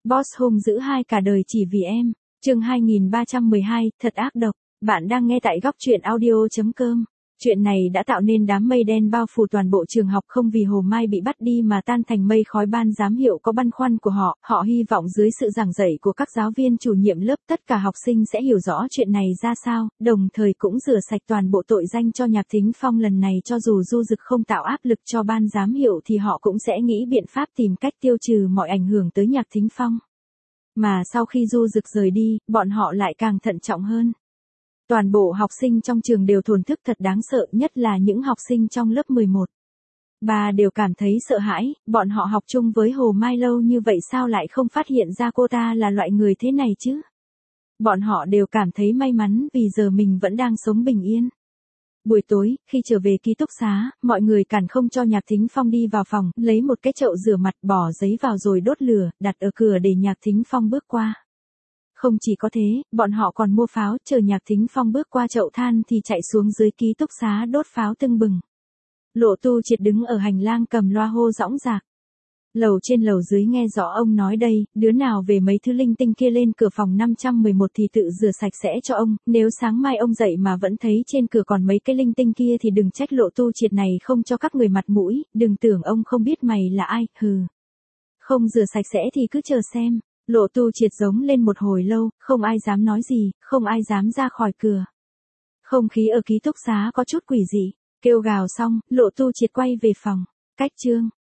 Boss hung dữ hai cả đời chỉ vì em. Chương 2312, thật ác độc. Bạn đang nghe tại góc audio.com. Chuyện này đã tạo nên đám mây đen bao phủ toàn bộ trường học, không vì Hồ Mai bị bắt đi mà tan thành mây khói. Ban giám hiệu có băn khoăn của họ hy vọng dưới sự giảng dạy của các giáo viên chủ nhiệm lớp tất cả học sinh sẽ hiểu rõ chuyện này ra sao, đồng thời cũng rửa sạch toàn bộ tội danh cho Nhạc Thính Phong lần này. Cho dù Du Dực không tạo áp lực cho ban giám hiệu thì họ cũng sẽ nghĩ biện pháp tìm cách tiêu trừ mọi ảnh hưởng tới Nhạc Thính Phong. Mà sau khi Du Dực rời đi, bọn họ lại càng thận trọng hơn. Toàn bộ học sinh trong trường đều thổn thức thật đáng sợ, nhất là những học sinh trong lớp 11. Bà đều cảm thấy sợ hãi, bọn họ học chung với Hồ Mai lâu như vậy sao lại không phát hiện ra cô ta là loại người thế này chứ? Bọn họ đều cảm thấy may mắn vì giờ mình vẫn đang sống bình yên. Buổi tối, khi trở về ký túc xá, mọi người cản không cho Nhạc Thính Phong đi vào phòng, lấy một cái chậu rửa mặt, bỏ giấy vào rồi đốt lửa, đặt ở cửa để Nhạc Thính Phong bước qua. Không chỉ có thế, bọn họ còn mua pháo, chờ Nhạc Thính Phong bước qua chậu than thì chạy xuống dưới ký túc xá đốt pháo tưng bừng. Lộ Tu Triệt đứng ở hành lang cầm loa hô dõng dạc. Lầu trên lầu dưới nghe rõ ông nói đây, đứa nào về mấy thứ linh tinh kia lên cửa phòng 511 thì tự rửa sạch sẽ cho ông, nếu sáng mai ông dậy mà vẫn thấy trên cửa còn mấy cái linh tinh kia thì đừng trách Lộ Tu Triệt này không cho các người mặt mũi, đừng tưởng ông không biết mày là ai, hừ. Không rửa sạch sẽ thì cứ chờ xem. Lộ Tu Triệt giống lên một hồi lâu, không ai dám nói gì, không ai dám ra khỏi cửa. Không khí ở ký túc xá có chút quỷ dị, kêu gào xong, Lộ Tu Triệt quay về phòng. Cách chương